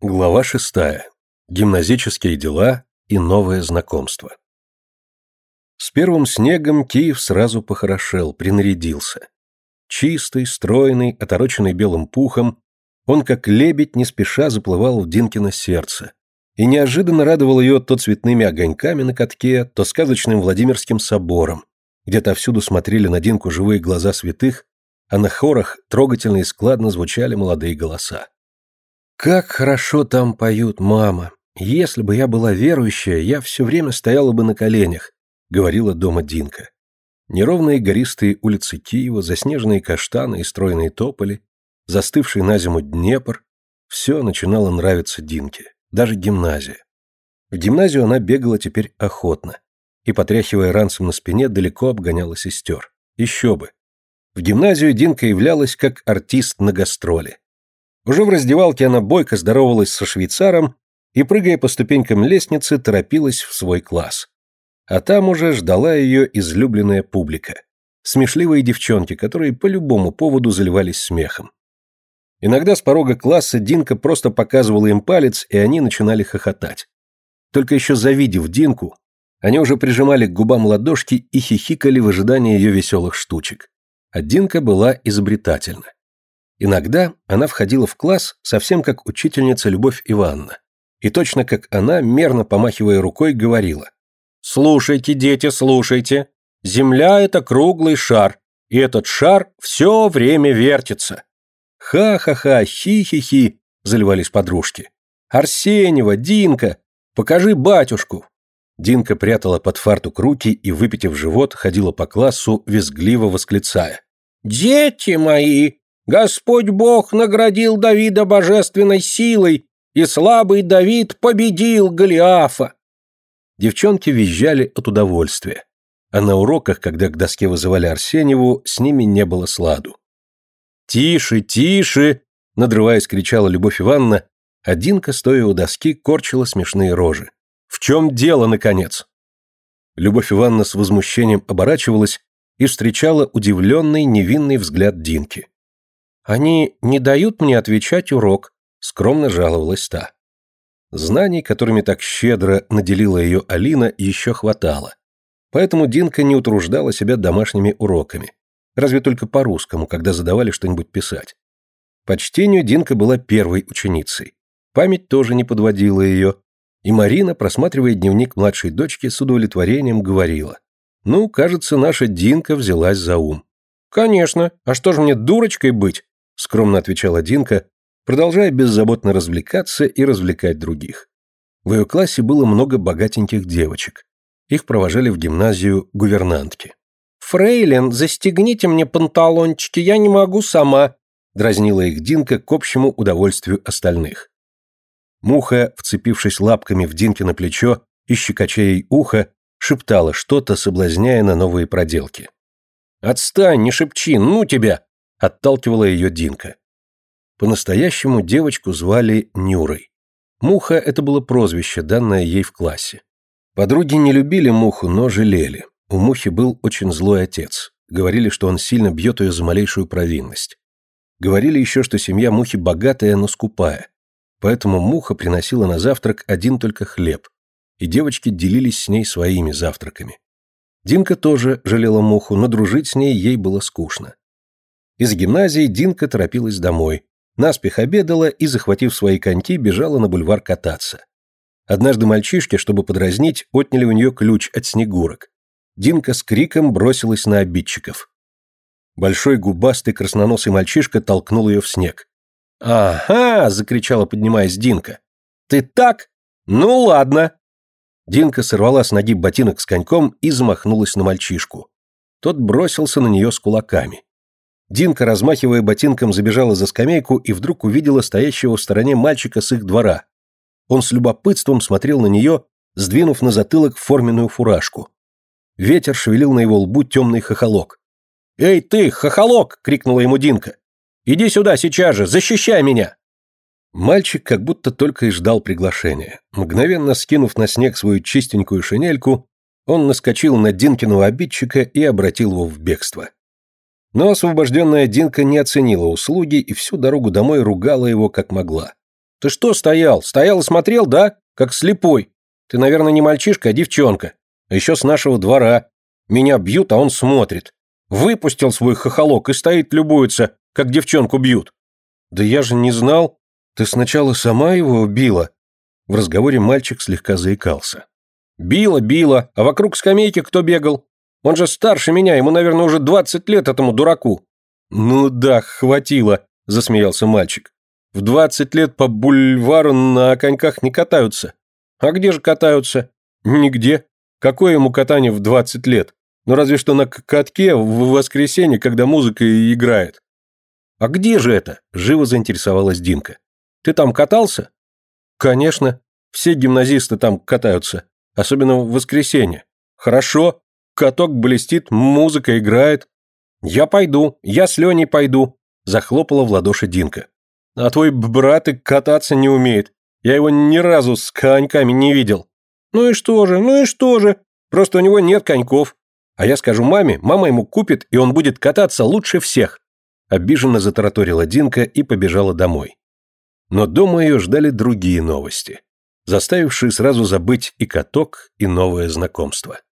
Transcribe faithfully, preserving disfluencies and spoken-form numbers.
Глава шестая. Гимназические дела и новое знакомство. С первым снегом Киев сразу похорошел, принарядился. Чистый, стройный, отороченный белым пухом, он как лебедь не спеша заплывал в Динкино сердце и неожиданно радовал ее то цветными огоньками на катке, то сказочным Владимирским собором, где отовсюду смотрели на Динку живые глаза святых, а на хорах трогательно и складно звучали молодые голоса. «Как хорошо там поют, мама! Если бы я была верующая, я все время стояла бы на коленях», — говорила дома Динка. Неровные гористые улицы Киева, заснеженные каштаны и стройные тополи, застывший на зиму Днепр — все начинало нравиться Динке, даже гимназия. В гимназию она бегала теперь охотно и, потряхивая ранцем на спине, далеко обгоняла сестер. Еще бы! В гимназию Динка являлась как артист на гастроли. Уже в раздевалке она бойко здоровалась со швейцаром и, прыгая по ступенькам лестницы, торопилась в свой класс. А там уже ждала ее излюбленная публика. Смешливые девчонки, которые по любому поводу заливались смехом. Иногда с порога класса Динка просто показывала им палец, и они начинали хохотать. Только еще завидев Динку, они уже прижимали к губам ладошки и хихикали в ожидании ее веселых штучек. А Динка была изобретательна. Иногда она входила в класс совсем как учительница Любовь Ивановна, и точно как она, мерно помахивая рукой, говорила: «Слушайте, дети, слушайте, Земля — это круглый шар, и этот шар все время вертится». «Ха-ха-ха, хи-хи-хи», — заливались подружки. «Арсеньева, Динка, покажи батюшку». Динка прятала под фартук руки и, выпитив живот, ходила по классу, визгливо восклицая: «Дети мои! Господь Бог наградил Давида божественной силой, и слабый Давид победил Голиафа». Девчонки визжали от удовольствия, а на уроках, когда к доске вызывали Арсеньеву, с ними не было сладу. «Тише, тише!» — надрываясь, кричала Любовь Ивановна, а Динка, стоя у доски, корчила смешные рожи. «В чем дело, наконец?» Любовь Ивановна с возмущением оборачивалась и встречала удивленный, невинный взгляд Динки. «Они не дают мне отвечать урок», — скромно жаловалась та. Знаний, которыми так щедро наделила ее Алина, еще хватало. Поэтому Динка не утруждала себя домашними уроками, разве только по-русскому, когда задавали что-нибудь писать. По чтению Динка была первой ученицей. Память тоже не подводила ее, и Марина, просматривая дневник младшей дочки, с удовлетворением говорила: «Ну, кажется, наша Динка взялась за ум». «Конечно, а что же мне дурочкой быть?» — скромно отвечала Динка, продолжая беззаботно развлекаться и развлекать других. В ее классе было много богатеньких девочек. Их провожали в гимназию гувернантки. «Фрейлин, застегните мне панталончики, я не могу сама», — дразнила их Динка к общему удовольствию остальных. Муха, вцепившись лапками в Динкино плечо и щекоча ей ухо, шептала что-то, соблазняя на новые проделки. «Отстань, не шепчи, ну тебя!» — отталкивала ее Динка. По-настоящему девочку звали Нюрой. Муха — это было прозвище, данное ей в классе. Подруги не любили Муху, но жалели. У Мухи был очень злой отец. Говорили, что он сильно бьет ее за малейшую провинность. Говорили еще, что семья Мухи богатая, но скупая. Поэтому Муха приносила на завтрак один только хлеб, и девочки делились с ней своими завтраками. Динка тоже жалела Муху, но дружить с ней ей было скучно. Из гимназии Динка торопилась домой, наспех обедала и, захватив свои коньки, бежала на бульвар кататься. Однажды мальчишки, чтобы подразнить, отняли у нее ключ от снегурок. Динка с криком бросилась на обидчиков. Большой губастый красноносый мальчишка толкнул ее в снег. «Ага!» — закричала, поднимаясь Динка. «Ты так? Ну ладно!» Динка сорвала с ноги ботинок с коньком и замахнулась на мальчишку. Тот бросился на нее с кулаками. Динка, размахивая ботинком, забежала за скамейку и вдруг увидела стоящего в стороне мальчика с их двора. Он с любопытством смотрел на нее, сдвинув на затылок форменную фуражку. Ветер шевелил на его лбу темный хохолок. «Эй ты, хохолок!» — крикнула ему Динка. «Иди сюда сейчас же, защищай меня!» Мальчик как будто только и ждал приглашения. Мгновенно скинув на снег свою чистенькую шинельку, он наскочил на Динкиного обидчика и обратил его в бегство. Но освобожденная Динка не оценила услуги и всю дорогу домой ругала его как могла. Ты что стоял? Стоял и смотрел, да? Как слепой. Ты, наверное, не мальчишка, а девчонка. А еще с нашего двора. Меня бьют, а он смотрит. Выпустил свой хохолок и стоит, любуется, как девчонку бьют. Да я же не знал. Ты сначала сама его била. В разговоре мальчик слегка заикался. Била, била, а вокруг скамейки кто бегал? Он же старше меня, ему, наверное, уже двадцать лет этому дураку. Ну да, хватило, засмеялся мальчик. В двадцать лет по бульвару на коньках не катаются. А где же катаются? Нигде. Какое ему катание в двадцать лет? Ну разве что на катке в воскресенье, когда музыка играет. А где же это? Живо заинтересовалась Динка. Ты там катался? Конечно. Все гимназисты там катаются. Особенно в воскресенье. Хорошо. Каток блестит, музыка играет. Я пойду, я с Леней пойду. Захлопала в ладоши Динка. А твой брат и кататься не умеет. Я его ни разу с коньками не видел. Ну и что же, ну и что же? Просто у него нет коньков. А я скажу маме, мама ему купит, и он будет кататься лучше всех. Обиженно затараторила Динка и побежала домой. Но дома ее ждали другие новости, заставившие сразу забыть и каток, и новое знакомство.